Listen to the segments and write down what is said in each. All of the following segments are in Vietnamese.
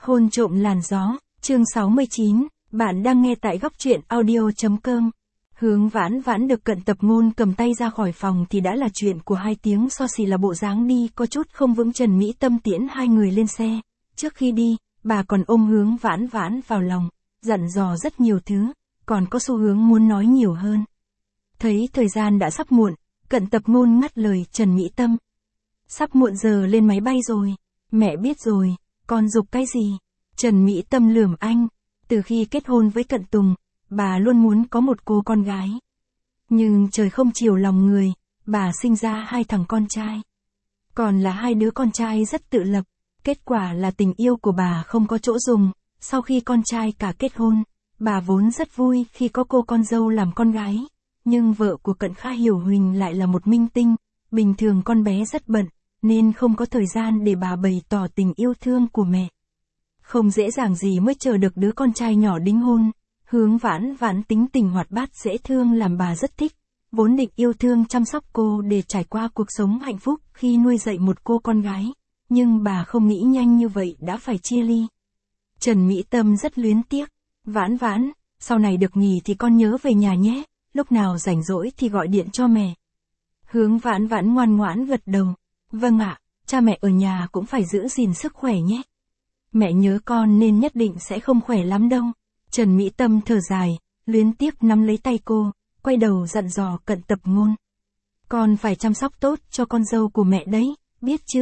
Hôn trộm làn gió, chương 69, bạn đang nghe tại góc truyện audio.com. Hướng Vãn Vãn được Cận Tập Ngôn cầm tay ra khỏi phòng thì đã là chuyện của 2 tiếng, so xì là bộ dáng đi có chút không vững. Trần Mỹ Tâm tiễn hai người lên xe. Trước khi đi, bà còn ôm Hướng Vãn Vãn vào lòng, dặn dò rất nhiều thứ, còn có xu hướng muốn nói nhiều hơn. Thấy thời gian đã sắp muộn, Cận Tập Ngôn ngắt lời Trần Mỹ Tâm. Sắp muộn giờ lên máy bay rồi. Mẹ biết rồi, con giục cái gì? Trần Mỹ Tâm lườm anh. Từ khi kết hôn với Cận Tùng, bà luôn muốn có một cô con gái. Nhưng trời không chiều lòng người, bà sinh ra 2 thằng con trai. Còn là 2 đứa con trai rất tự lập. Kết quả là tình yêu của bà không có chỗ dùng. Sau khi con trai cả kết hôn, bà vốn rất vui khi có cô con dâu làm con gái. Nhưng vợ của Cận Kha Hiểu Huỳnh lại là một minh tinh. Bình thường con bé rất bận, nên không có thời gian để bà bày tỏ tình yêu thương của mẹ. Không dễ dàng gì mới chờ được đứa con trai nhỏ đính hôn. Hướng Vãn Vãn tính tình hoạt bát dễ thương làm bà rất thích. Vốn định yêu thương chăm sóc cô để trải qua cuộc sống hạnh phúc khi nuôi dạy một cô con gái. Nhưng bà không nghĩ nhanh như vậy đã phải chia ly. Trần Mỹ Tâm rất luyến tiếc. Vãn Vãn, sau này được nghỉ thì con nhớ về nhà nhé. Lúc nào rảnh rỗi thì gọi điện cho mẹ. Hướng Vãn Vãn ngoan ngoãn gật đầu. Vâng ạ, cha mẹ ở nhà cũng phải giữ gìn sức khỏe nhé. Mẹ nhớ con nên nhất định sẽ không khỏe lắm đâu. Trần Mỹ Tâm thở dài, luyến tiếc nắm lấy tay cô, quay đầu dặn dò Cận Tập Ngôn. Con phải chăm sóc tốt cho con dâu của mẹ đấy, biết chưa?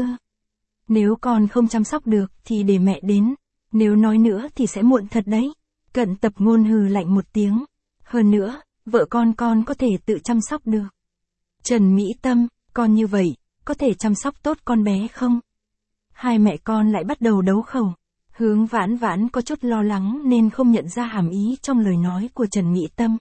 Nếu con không chăm sóc được thì để mẹ đến, nếu nói nữa thì sẽ muộn thật đấy. Cận Tập Ngôn hừ lạnh một tiếng. Hơn nữa, vợ con có thể tự chăm sóc được. Trần Mỹ Tâm, con như vậy, có thể chăm sóc tốt con bé không? Hai mẹ con lại bắt đầu đấu khẩu. Hướng Vãn Vãn có chút lo lắng nên không nhận ra hàm ý trong lời nói của Trần Mỹ Tâm.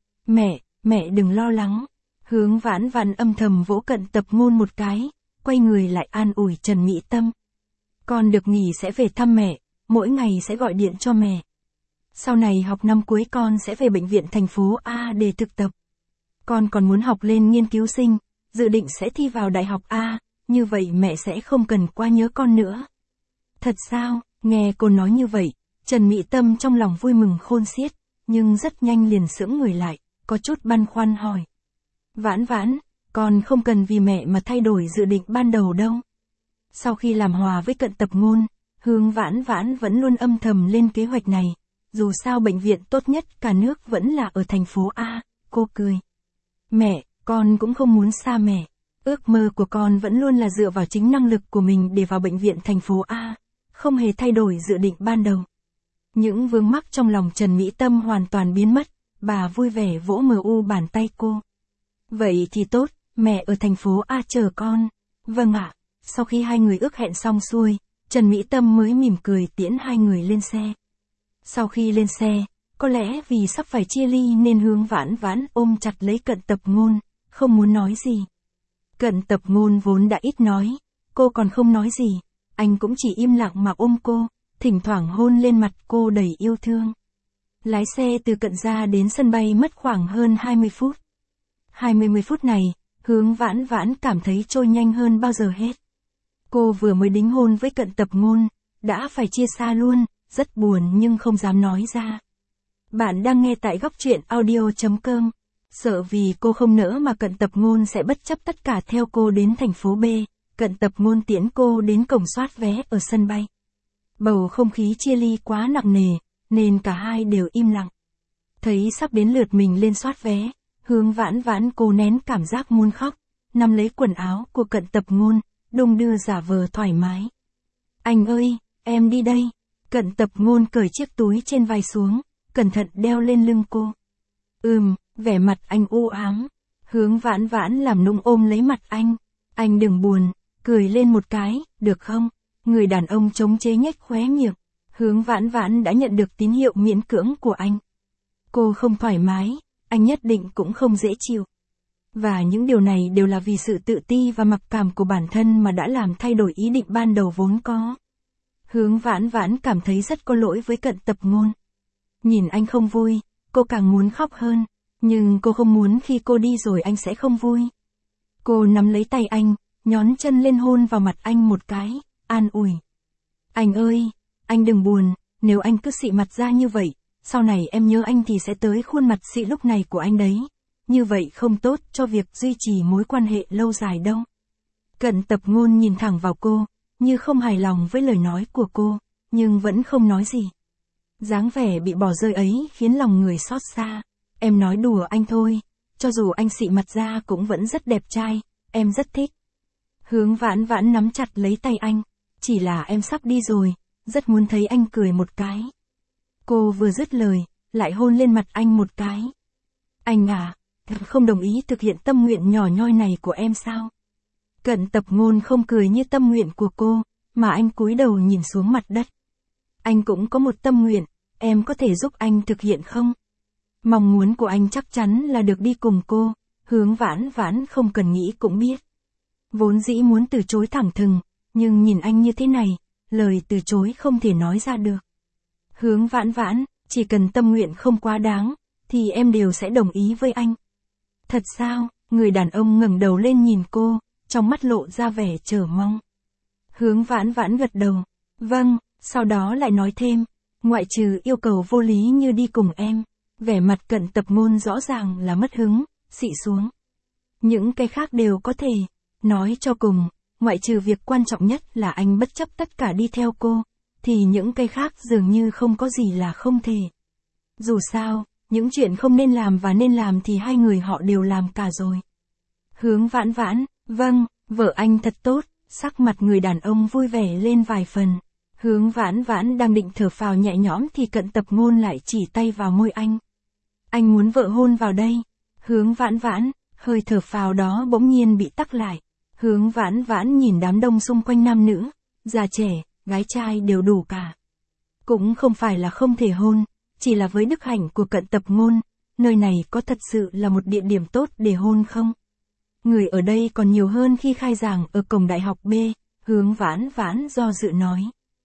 Mẹ đừng lo lắng. Hướng Vãn Vãn âm thầm vỗ Cận Tập Ngôn một cái, quay người lại an ủi Trần Mỹ Tâm. Con được nghỉ sẽ về thăm mẹ, mỗi ngày sẽ gọi điện cho mẹ. Sau này học năm cuối con sẽ về bệnh viện thành phố A để thực tập. Con còn muốn học lên nghiên cứu sinh, dự định sẽ thi vào đại học A, như vậy mẹ sẽ không cần qua nhớ con nữa. Thật sao? Nghe cô nói như vậy, Trần Mỹ Tâm trong lòng vui mừng khôn xiết, nhưng rất nhanh liền sững người lại, có chút băn khoăn hỏi. Vãn Vãn, con không cần vì mẹ mà thay đổi dự định ban đầu đâu. Sau khi làm hòa với Cận Tập Ngôn, Hướng Vãn Vãn vẫn luôn âm thầm lên kế hoạch này. Dù sao bệnh viện tốt nhất cả nước vẫn là ở thành phố A, cô cười. Mẹ, con cũng không muốn xa mẹ. Ước mơ của con vẫn luôn là dựa vào chính năng lực của mình để vào bệnh viện thành phố A, không hề thay đổi dự định ban đầu. Những vướng mắc trong lòng Trần Mỹ Tâm hoàn toàn biến mất, bà vui vẻ vỗ bàn tay cô. Vậy thì tốt, mẹ ở thành phố A chờ con. Vâng ạ. Sau khi hai người ước hẹn xong xuôi, Trần Mỹ Tâm mới mỉm cười tiễn hai người lên xe. Sau khi lên xe, có lẽ vì sắp phải chia ly nên Hướng Vãn Vãn ôm chặt lấy Cận Tập Ngôn, không muốn nói gì. Cận Tập Ngôn vốn đã ít nói, cô còn không nói gì, anh cũng chỉ im lặng mà ôm cô, thỉnh thoảng hôn lên mặt cô đầy yêu thương. Lái xe từ Cận gia đến sân bay mất khoảng hơn 20 phút. 20 phút này, Hướng Vãn Vãn cảm thấy trôi nhanh hơn bao giờ hết. Cô vừa mới đính hôn với Cận Tập Ngôn, đã phải chia xa luôn, rất buồn nhưng không dám nói ra. Bạn đang nghe tại góc truyện audio.com. Sợ vì cô không nỡ mà Cận Tập Ngôn sẽ bất chấp tất cả theo cô đến thành phố B, Cận Tập Ngôn tiễn cô đến cổng soát vé ở sân bay. Bầu không khí chia ly quá nặng nề, nên cả hai đều im lặng. Thấy sắp đến lượt mình lên soát vé, Hướng Vãn Vãn cố nén cảm giác muốn khóc, nắm lấy quần áo của Cận Tập Ngôn, đung đưa giả vờ thoải mái. Anh ơi, em đi đây. Cận Tập Ngôn cởi chiếc túi trên vai xuống, cẩn thận đeo lên lưng cô. Vẻ mặt anh u ám. Hướng Vãn Vãn làm nũng ôm lấy mặt anh. Anh đừng buồn, cười lên một cái, được không? Người đàn ông chống chế nhếch khóe miệng. Hướng Vãn Vãn đã nhận được tín hiệu miễn cưỡng của anh. Cô không thoải mái, anh nhất định cũng không dễ chịu. Và những điều này đều là vì sự tự ti và mặc cảm của bản thân mà đã làm thay đổi ý định ban đầu vốn có. Hướng Vãn Vãn cảm thấy rất có lỗi với Cận Tập Ngôn. Nhìn anh không vui, cô càng muốn khóc hơn, nhưng cô không muốn khi cô đi rồi anh sẽ không vui. Cô nắm lấy tay anh, nhón chân lên hôn vào mặt anh một cái, an ủi. Anh ơi, anh đừng buồn, nếu anh cứ xị mặt ra như vậy, sau này em nhớ anh thì sẽ tới khuôn mặt xị lúc này của anh đấy. Như vậy không tốt cho việc duy trì mối quan hệ lâu dài đâu. Cận Tập Ngôn nhìn thẳng vào cô, như không hài lòng với lời nói của cô, nhưng vẫn không nói gì. Dáng vẻ bị bỏ rơi ấy khiến lòng người xót xa. Em nói đùa anh thôi, cho dù anh xị mặt ra cũng vẫn rất đẹp trai, em rất thích. Hướng Vãn Vãn nắm chặt lấy tay anh, chỉ là em sắp đi rồi, rất muốn thấy anh cười một cái. Cô vừa dứt lời, lại hôn lên mặt anh một cái. Anh à, không đồng ý thực hiện tâm nguyện nhỏ nhoi này của em sao? Cận Tập Ngôn không cười như tâm nguyện của cô, mà anh cúi đầu nhìn xuống mặt đất. Anh cũng có một tâm nguyện, em có thể giúp anh thực hiện không? Mong muốn của anh chắc chắn là được đi cùng cô, Hướng Vãn Vãn không cần nghĩ cũng biết. Vốn dĩ muốn từ chối thẳng thừng, nhưng nhìn anh như thế này, lời từ chối không thể nói ra được. Hướng Vãn Vãn, chỉ cần tâm nguyện không quá đáng, thì em đều sẽ đồng ý với anh. Thật sao? Người đàn ông ngẩng đầu lên nhìn cô, trong mắt lộ ra vẻ chờ mong. Hướng Vãn Vãn gật đầu. Vâng, sau đó lại nói thêm, ngoại trừ yêu cầu vô lý như đi cùng em. Vẻ mặt Cận Tập Ngôn rõ ràng là mất hứng, xị xuống. Những cái khác đều có thể. Nói cho cùng, ngoại trừ việc quan trọng nhất là anh bất chấp tất cả đi theo cô, thì những cái khác dường như không có gì là không thể. Dù sao, những chuyện không nên làm và nên làm thì hai người họ đều làm cả rồi. Hướng Vãn Vãn, vâng, vợ anh thật tốt, sắc mặt người đàn ông vui vẻ lên vài phần. Hướng Vãn Vãn đang định thở phào nhẹ nhõm thì Cận Tập Ngôn lại chỉ tay vào môi anh. Anh muốn vợ hôn vào đây. Hướng Vãn Vãn, hơi thở phào đó bỗng nhiên bị tắc lại. Hướng Vãn Vãn nhìn đám đông xung quanh nam nữ, già trẻ, gái trai đều đủ cả. Cũng không phải là không thể hôn, chỉ là với đức hạnh của Cận Tập Ngôn, nơi này có thật sự là một địa điểm tốt để hôn không? Người ở đây còn nhiều hơn khi khai giảng ở cổng đại học B, Hướng Vãn Vãn do dự nói.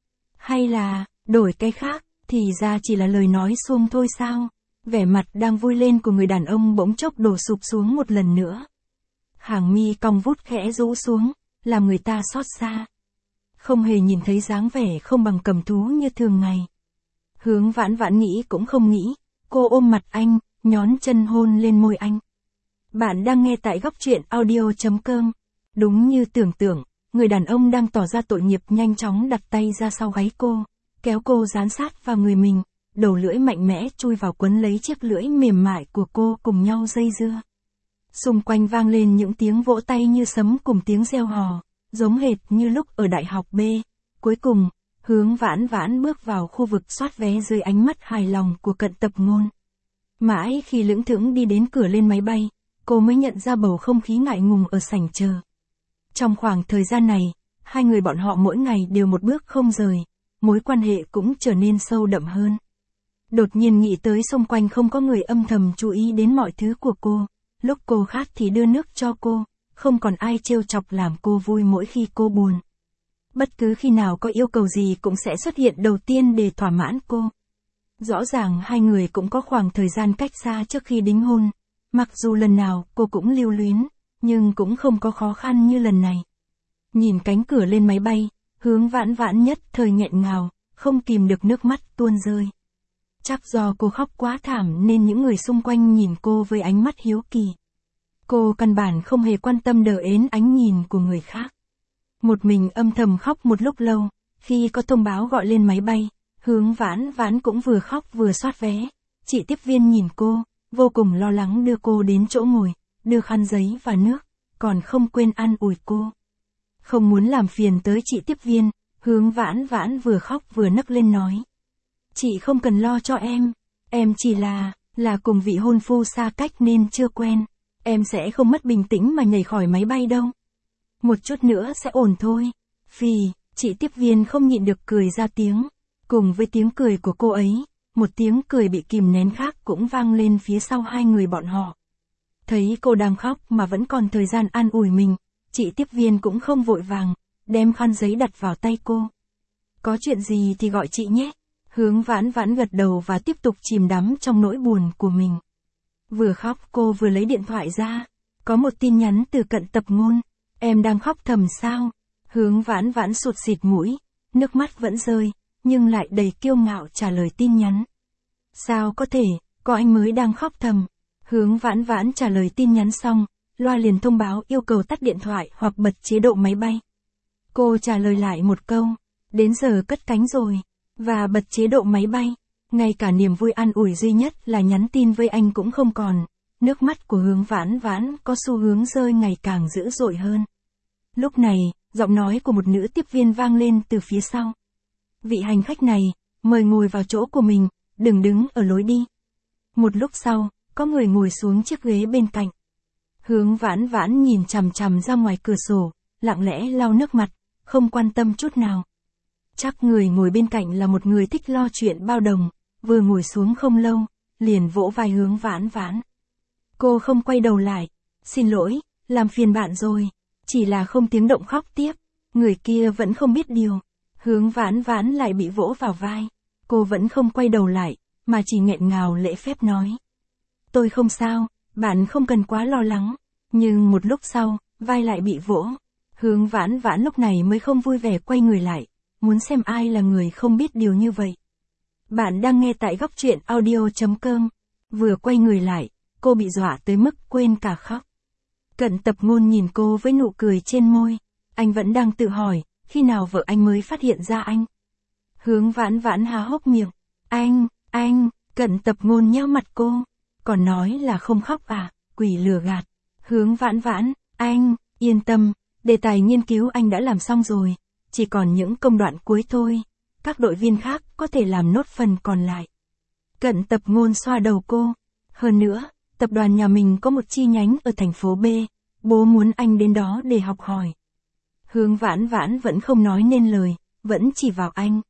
Hay là, đổi cái khác, thì ra chỉ là lời nói suông thôi sao? Vẻ mặt đang vui lên của người đàn ông bỗng chốc đổ sụp xuống một lần nữa. Hàng mi cong vút khẽ rũ xuống, làm người ta xót xa. Không hề nhìn thấy dáng vẻ không bằng cầm thú như thường ngày. Hướng Vãn Vãn nghĩ cũng không nghĩ, cô ôm mặt anh, nhón chân hôn lên môi anh. Bạn đang nghe tại góc truyện audio.com. Đúng như tưởng tượng, người đàn ông đang tỏ ra tội nghiệp nhanh chóng đặt tay ra sau gáy cô, kéo cô dán sát vào người mình, đầu lưỡi mạnh mẽ chui vào quấn lấy chiếc lưỡi mềm mại của cô cùng nhau dây dưa. Xung quanh vang lên những tiếng vỗ tay như sấm cùng tiếng reo hò, giống hệt như lúc ở đại học B. Cuối cùng, Hướng Vãn Vãn bước vào khu vực soát vé dưới ánh mắt hài lòng của Cận Tập Ngôn. Mãi khi lững thững đi đến cửa lên máy bay, cô mới nhận ra bầu không khí ngại ngùng ở sảnh chờ. Trong khoảng thời gian này, hai người bọn họ mỗi ngày đều một bước không rời, mối quan hệ cũng trở nên sâu đậm hơn. Đột nhiên nghĩ tới xung quanh không có người âm thầm chú ý đến mọi thứ của cô, lúc cô khát thì đưa nước cho cô, không còn ai trêu chọc làm cô vui mỗi khi cô buồn. Bất cứ khi nào có yêu cầu gì cũng sẽ xuất hiện đầu tiên để thỏa mãn cô. Rõ ràng hai người cũng có khoảng thời gian cách xa trước khi đính hôn, mặc dù lần nào cô cũng lưu luyến, nhưng cũng không có khó khăn như lần này. Nhìn cánh cửa lên máy bay, Hướng Vãn Vãn nhất thời nghẹn ngào, không kìm được nước mắt tuôn rơi. Chắc do cô khóc quá thảm nên những người xung quanh nhìn cô với ánh mắt hiếu kỳ. Cô căn bản không hề quan tâm đờ ến ánh nhìn của người khác. Một mình âm thầm khóc một lúc lâu, khi có thông báo gọi lên máy bay, Hướng Vãn Vãn cũng vừa khóc vừa soát vé. Chị tiếp viên nhìn cô, vô cùng lo lắng đưa cô đến chỗ ngồi, đưa khăn giấy và nước, còn không quên an ủi cô. Không muốn làm phiền tới chị tiếp viên, Hướng Vãn Vãn vừa khóc vừa nấc lên nói. Chị không cần lo cho em chỉ là cùng vị hôn phu xa cách nên chưa quen, em sẽ không mất bình tĩnh mà nhảy khỏi máy bay đâu. Một chút nữa sẽ ổn thôi. Phì, chị tiếp viên không nhịn được cười ra tiếng, cùng với tiếng cười của cô ấy, một tiếng cười bị kìm nén khác cũng vang lên phía sau hai người bọn họ. Thấy cô đang khóc mà vẫn còn thời gian an ủi mình, chị tiếp viên cũng không vội vàng, đem khăn giấy đặt vào tay cô. Có chuyện gì thì gọi chị nhé. Hướng Vãn Vãn gật đầu và tiếp tục chìm đắm trong nỗi buồn của mình. Vừa khóc cô vừa lấy điện thoại ra. Có một tin nhắn từ Cận Tập Ngôn. Em đang khóc thầm sao? Hướng Vãn Vãn sụt xịt mũi, nước mắt vẫn rơi, nhưng lại đầy kiêu ngạo trả lời tin nhắn. Sao có thể, có anh mới đang khóc thầm. Hướng Vãn Vãn trả lời tin nhắn xong, loa liền thông báo yêu cầu tắt điện thoại hoặc bật chế độ máy bay. Cô trả lời lại một câu, đến giờ cất cánh rồi, và bật chế độ máy bay. Ngay cả niềm vui an ủi duy nhất là nhắn tin với anh cũng không còn. Nước mắt của Hướng Vãn Vãn có xu hướng rơi ngày càng dữ dội hơn. Lúc này, giọng nói của một nữ tiếp viên vang lên từ phía sau. Vị hành khách này, mời ngồi vào chỗ của mình, đừng đứng ở lối đi. Một lúc sau, có người ngồi xuống chiếc ghế bên cạnh. Hướng Vãn Vãn nhìn chằm chằm ra ngoài cửa sổ, lặng lẽ lau nước mặt, không quan tâm chút nào. Chắc người ngồi bên cạnh là một người thích lo chuyện bao đồng, vừa ngồi xuống không lâu, liền vỗ vai Hướng Vãn Vãn. Cô không quay đầu lại, xin lỗi, làm phiền bạn rồi, chỉ là không tiếng động khóc tiếp. Người kia vẫn không biết điều. Hướng Vãn Vãn lại bị vỗ vào vai. Cô vẫn không quay đầu lại, mà chỉ nghẹn ngào lễ phép nói. Tôi không sao, bạn không cần quá lo lắng. Nhưng một lúc sau, vai lại bị vỗ. Hướng Vãn Vãn lúc này mới không vui vẻ quay người lại, muốn xem ai là người không biết điều như vậy. Bạn đang nghe tại góc truyện audio.com. Vừa quay người lại, cô bị dọa tới mức quên cả khóc. Cận Tập Ngôn nhìn cô với nụ cười trên môi. Anh vẫn đang tự hỏi, khi nào vợ anh mới phát hiện ra anh. Hướng Vãn Vãn há hốc miệng. Anh, Cận Tập Ngôn nheo mặt cô. Còn nói là không khóc à, quỷ lừa gạt. Hướng Vãn Vãn, anh, yên tâm, đề tài nghiên cứu anh đã làm xong rồi. Chỉ còn những công đoạn cuối thôi. Các đội viên khác có thể làm nốt phần còn lại. Cận Tập Ngôn xoa đầu cô. Hơn nữa, tập đoàn nhà mình có một chi nhánh ở thành phố B. Bố muốn anh đến đó để học hỏi. Hướng Vãn Vãn vẫn không nói nên lời, vẫn chỉ vào anh.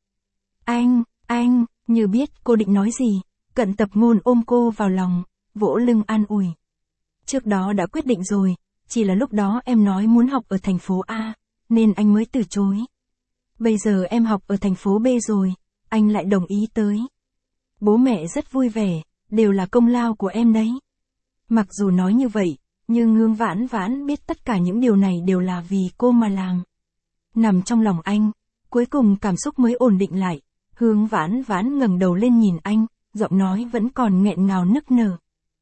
Anh, như biết cô định nói gì, Cận Tập Ngôn ôm cô vào lòng, vỗ lưng an ủi. Trước đó đã quyết định rồi, chỉ là lúc đó em nói muốn học ở thành phố A, nên anh mới từ chối. Bây giờ em học ở thành phố B rồi, anh lại đồng ý tới. Bố mẹ rất vui vẻ, đều là công lao của em đấy. Mặc dù nói như vậy, nhưng Hướng Vãn Vãn biết tất cả những điều này đều là vì cô mà làm. Nằm trong lòng anh, cuối cùng cảm xúc mới ổn định lại. Hướng Vãn Vãn ngẩng đầu lên nhìn anh, giọng nói vẫn còn nghẹn ngào nức nở.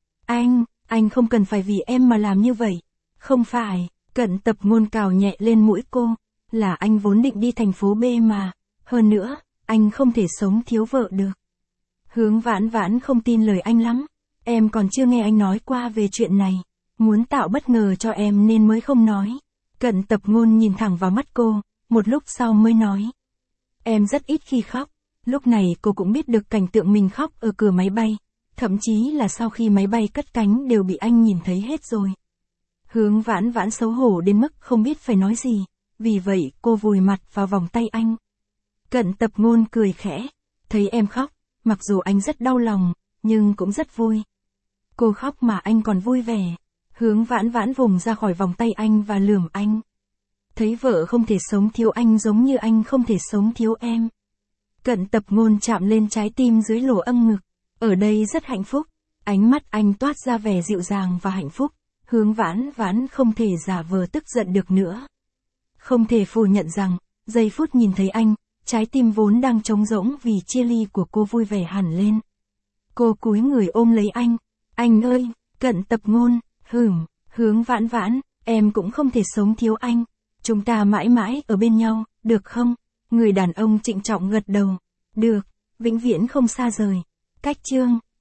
Anh không cần phải vì em mà làm như vậy. Không phải, Cận Tập Ngôn cào nhẹ lên mũi cô, là anh vốn định đi thành phố B mà. Hơn nữa, anh không thể sống thiếu vợ được. Hướng Vãn Vãn không tin lời anh lắm. Em còn chưa nghe anh nói qua về chuyện này. Muốn tạo bất ngờ cho em nên mới không nói. Cận Tập Ngôn nhìn thẳng vào mắt cô, một lúc sau mới nói. Em rất ít khi khóc. Lúc này cô cũng biết được cảnh tượng mình khóc ở cửa máy bay. Thậm chí là sau khi máy bay cất cánh đều bị anh nhìn thấy hết rồi. Hướng Vãn Vãn xấu hổ đến mức không biết phải nói gì. Vì vậy cô vùi mặt vào vòng tay anh. Cận Tập Ngôn cười khẽ. Thấy em khóc, mặc dù anh rất đau lòng, nhưng cũng rất vui. Cô khóc mà anh còn vui vẻ. Hướng Vãn Vãn vùng ra khỏi vòng tay anh và lườm anh. Thấy vợ không thể sống thiếu anh giống như anh không thể sống thiếu em. Cận Tập Ngôn chạm lên trái tim dưới lỗ âm ngực. Ở đây rất hạnh phúc. Ánh mắt anh toát ra vẻ dịu dàng và hạnh phúc. Hướng Vãn Vãn không thể giả vờ tức giận được nữa. Không thể phủ nhận rằng, giây phút nhìn thấy anh, trái tim vốn đang trống rỗng vì chia ly của cô vui vẻ hẳn lên. Cô cúi người ôm lấy anh. Anh ơi, Cận Tập Ngôn, Hướng Vãn Vãn, em cũng không thể sống thiếu anh. Chúng ta mãi mãi ở bên nhau, được không? Người đàn ông trịnh trọng gật đầu. Được, vĩnh viễn không xa rời. Cách chương